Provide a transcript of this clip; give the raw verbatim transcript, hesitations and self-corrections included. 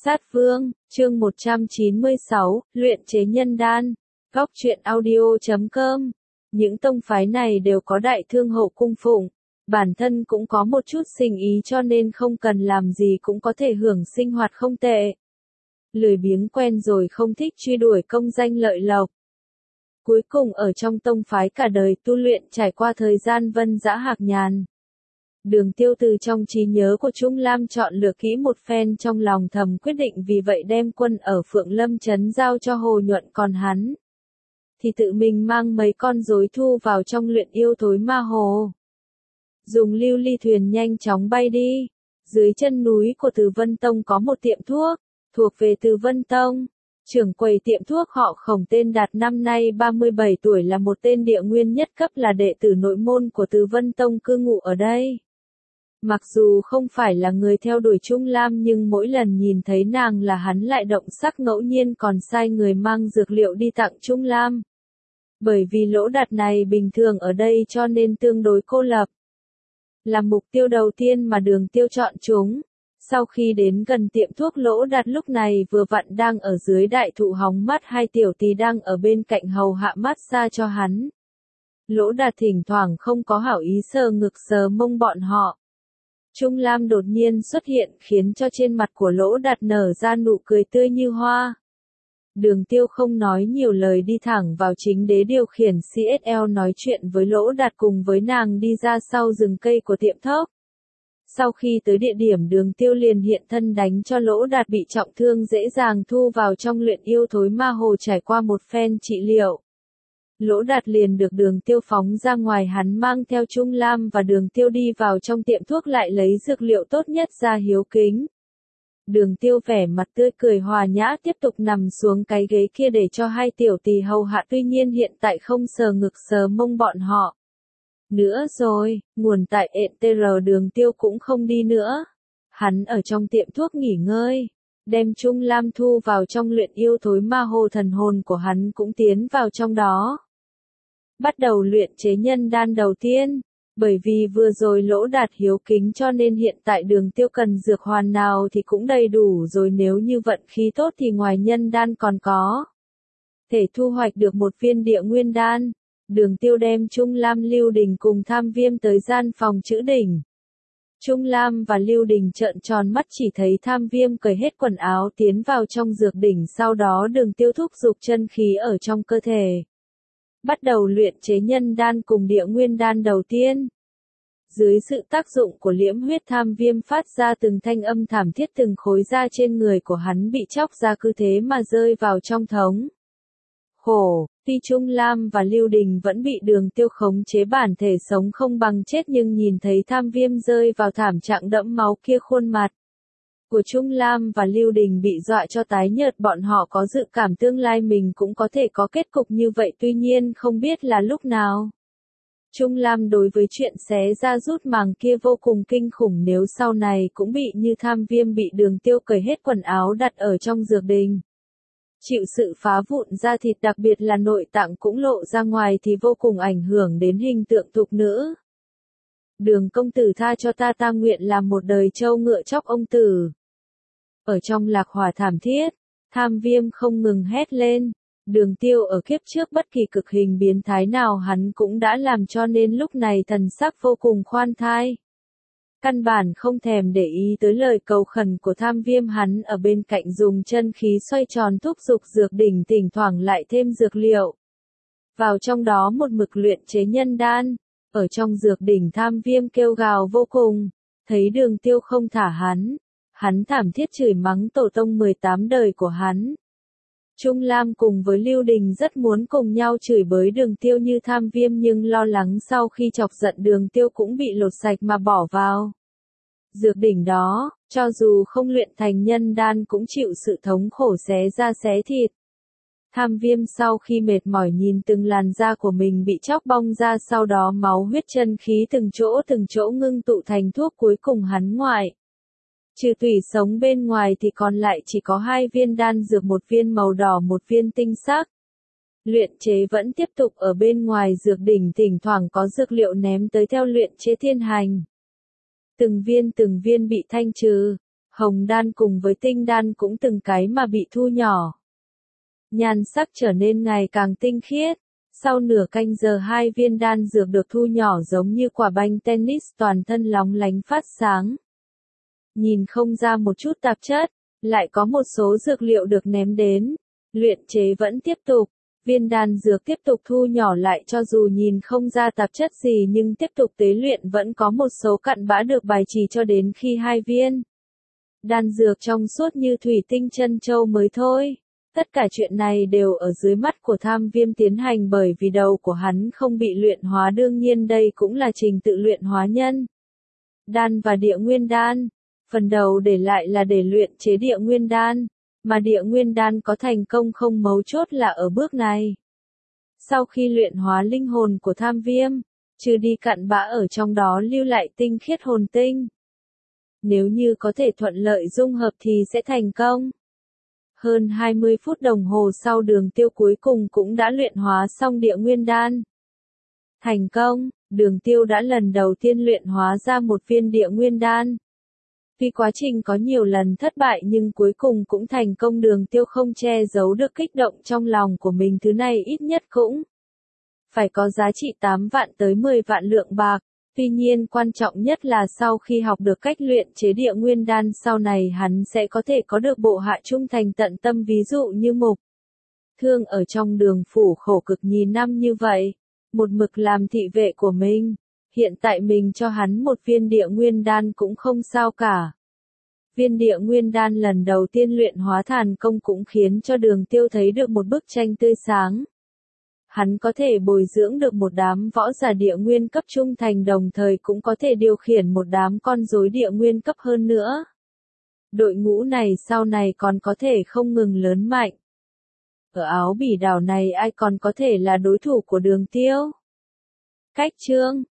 Sát Vương, chương một trăm chín mươi sáu, luyện chế nhân đan. Góc truyện audio chấm com. Những tông phái này đều có đại thương hộ cung phụng, bản thân cũng có một chút sinh ý cho nên không cần làm gì cũng có thể hưởng sinh hoạt không tệ. Lười biếng quen rồi không thích truy đuổi công danh lợi lộc. Cuối cùng ở trong tông phái cả đời tu luyện trải qua thời gian vân dã hạc nhàn. Đường Tiêu từ trong trí nhớ của Trung Lam chọn lựa kỹ một phen trong lòng thầm quyết định vì vậy đem quân ở Phượng Lâm Trấn giao cho Hồ Nhuận, còn hắn thì tự mình mang mấy con rối thu vào trong luyện yêu thối ma hồ. Dùng lưu ly thuyền nhanh chóng bay đi. Dưới chân núi của Từ Vân Tông có một tiệm thuốc, thuộc về Từ Vân Tông. Trưởng quầy tiệm thuốc họ Khổng tên Đạt năm nay ba mươi bảy tuổi, là một tên địa nguyên nhất cấp, là đệ tử nội môn của Từ Vân Tông cư ngụ ở đây. Mặc dù không phải là người theo đuổi Trung Lam nhưng mỗi lần nhìn thấy nàng là hắn lại động sắc, ngẫu nhiên còn sai người mang dược liệu đi tặng Trung Lam. Bởi vì Lỗ Đạt này bình thường ở đây cho nên tương đối cô lập. Là mục tiêu đầu tiên mà Đường Tiêu chọn chúng. Sau khi đến gần tiệm thuốc, Lỗ Đạt lúc này vừa vặn đang ở dưới đại thụ hóng mát, hai tiểu tỳ đang ở bên cạnh hầu hạ mát xa cho hắn. Lỗ Đạt thỉnh thoảng không có hảo ý sờ ngực sờ mông bọn họ. Trung Lam đột nhiên xuất hiện khiến cho trên mặt của Lỗ Đạt nở ra nụ cười tươi như hoa. Đường Tiêu không nói nhiều lời đi thẳng vào chính đế, điều khiển xê ét lờ nói chuyện với Lỗ Đạt cùng với nàng đi ra sau rừng cây của tiệm thuốc. Sau khi tới địa điểm, Đường Tiêu liền hiện thân đánh cho Lỗ Đạt bị trọng thương, dễ dàng thu vào trong luyện yêu thối ma hồ. Trải qua một phen trị liệu, Lỗ Đạt liền được Đường Tiêu phóng ra ngoài, hắn mang theo Trung Lam và Đường Tiêu đi vào trong tiệm thuốc lại lấy dược liệu tốt nhất ra hiếu kính. Đường Tiêu vẻ mặt tươi cười hòa nhã tiếp tục nằm xuống cái ghế kia để cho hai tiểu tỳ hầu hạ, tuy nhiên hiện tại không sờ ngực sờ mông bọn họ nữa rồi, nguồn tại ét tê rờ. Đường Tiêu cũng không đi nữa. Hắn ở trong tiệm thuốc nghỉ ngơi, đem Trung Lam thu vào trong luyện yêu thối ma hồ, thần hồn của hắn cũng tiến vào trong đó. Bắt đầu luyện chế nhân đan đầu tiên. Bởi vì vừa rồi Lỗ Đạt hiếu kính cho nên hiện tại Đường Tiêu cần dược hoàn nào thì cũng đầy đủ rồi, nếu như vận khí tốt thì ngoài nhân đan còn có thể thu hoạch được một viên địa nguyên đan. Đường Tiêu đem Trung Lam, Lưu Đình cùng Tham Viêm tới gian phòng chữ đỉnh. Trung Lam và Lưu Đình trợn tròn mắt chỉ thấy Tham Viêm cởi hết quần áo tiến vào trong dược đỉnh, sau đó Đường Tiêu thúc giục chân khí ở trong cơ thể, bắt đầu luyện chế nhân đan cùng địa nguyên đan đầu tiên. Dưới sự tác dụng của liễm huyết, Tham Viêm phát ra từng thanh âm thảm thiết, từng khối da trên người của hắn bị chóc ra, cứ thế mà rơi vào trong thống khổ. Tuy Trung Lam và Lưu Đình vẫn bị Đường Tiêu khống chế bản thể sống không bằng chết, nhưng nhìn thấy Tham Viêm rơi vào thảm trạng đẫm máu kia, khuôn mặt của Trung Lam và Lưu Đình bị dọa cho tái nhợt. Bọn họ có dự cảm tương lai mình cũng có thể có kết cục như vậy, tuy nhiên không biết là lúc nào. Trung Lam đối với chuyện xé da rút màng kia vô cùng kinh khủng, nếu sau này cũng bị như Tham Viêm bị Đường Tiêu cởi hết quần áo đặt ở trong dược đình, chịu sự phá vụn da thịt, đặc biệt là nội tạng cũng lộ ra ngoài thì vô cùng ảnh hưởng đến hình tượng tục nữ. Đường công tử tha cho ta, ta nguyện làm một đời trâu ngựa chóc ông tử. Ở trong lạc hỏa thảm thiết, Tham Viêm không ngừng hét lên. Đường Tiêu ở kiếp trước bất kỳ cực hình biến thái nào hắn cũng đã làm, cho nên lúc này thần sắc vô cùng khoan thai. Căn bản không thèm để ý tới lời cầu khẩn của Tham Viêm, hắn ở bên cạnh dùng chân khí xoay tròn thúc giục dược đỉnh, thỉnh thoảng lại thêm dược liệu vào trong đó, một mực luyện chế nhân đan. Ở trong dược đỉnh, Tham Viêm kêu gào vô cùng, thấy Đường Tiêu không thả hắn, hắn thảm thiết chửi mắng tổ tông mười tám đời của hắn. Trung Lam cùng với Lưu Đình rất muốn cùng nhau chửi bới Đường Tiêu như Tham Viêm, nhưng lo lắng sau khi chọc giận Đường Tiêu cũng bị lột sạch mà bỏ vào dược đỉnh đó, cho dù không luyện thành nhân đan cũng chịu sự thống khổ xé da xé thịt. Tham Viêm sau khi mệt mỏi nhìn từng làn da của mình bị chóc bong ra, sau đó máu huyết chân khí từng chỗ từng chỗ ngưng tụ thành thuốc, cuối cùng hắn ngoại trừ tủy sống bên ngoài thì còn lại chỉ có hai viên đan dược, một viên màu đỏ, một viên tinh sắc. Luyện chế vẫn tiếp tục ở bên ngoài dược đỉnh, thỉnh thoảng có dược liệu ném tới theo luyện chế thiên hành. Từng viên từng viên bị thanh trừ. Hồng đan cùng với tinh đan cũng từng cái mà bị thu nhỏ. Nhan sắc trở nên ngày càng tinh khiết. Sau nửa canh giờ hai viên đan dược được thu nhỏ giống như quả banh tennis toàn thân lóng lánh phát sáng. Nhìn không ra một chút tạp chất, lại có một số dược liệu được ném đến. Luyện chế vẫn tiếp tục, viên đan dược tiếp tục thu nhỏ lại cho dù nhìn không ra tạp chất gì nhưng tiếp tục tế luyện vẫn có một số cặn bã được bài trì cho đến khi hai viên đan dược trong suốt như thủy tinh chân châu mới thôi. Tất cả chuyện này đều ở dưới mắt của Tham Viêm tiến hành bởi vì đầu của hắn không bị luyện hóa, đương nhiên đây cũng là trình tự luyện hóa nhân đan và địa nguyên đan. Phần đầu để lại là để luyện chế địa nguyên đan, mà địa nguyên đan có thành công không mấu chốt là ở bước này. Sau khi luyện hóa linh hồn của Tham Viêm, trừ đi cặn bã ở trong đó lưu lại tinh khiết hồn tinh. Nếu như có thể thuận lợi dung hợp thì sẽ thành công. Hơn hai mươi phút đồng hồ sau Đường Tiêu cuối cùng cũng đã luyện hóa xong địa nguyên đan. Thành công, Đường Tiêu đã lần đầu tiên luyện hóa ra một viên địa nguyên đan. Vì quá trình có nhiều lần thất bại nhưng cuối cùng cũng thành công, Đường Tiêu không che giấu được kích động trong lòng của mình, thứ này ít nhất cũng phải có giá trị tám vạn tới mười vạn lượng bạc. Tuy nhiên quan trọng nhất là sau khi học được cách luyện chế địa nguyên đan sau này hắn sẽ có thể có được bộ hạ trung thành tận tâm, ví dụ như Mục Thương ở trong Đường phủ khổ cực nhiều năm như vậy, một mực làm thị vệ của mình. Hiện tại mình cho hắn một viên địa nguyên đan cũng không sao cả. Viên địa nguyên đan lần đầu tiên luyện hóa thành công cũng khiến cho Đường Tiêu thấy được một bức tranh tươi sáng. Hắn có thể bồi dưỡng được một đám võ giả địa nguyên cấp trung thành, đồng thời cũng có thể điều khiển một đám con rối địa nguyên cấp hơn nữa. Đội ngũ này sau này còn có thể không ngừng lớn mạnh. Ở Áo Bỉ đảo này ai còn có thể là đối thủ của Đường Tiêu? Cách chương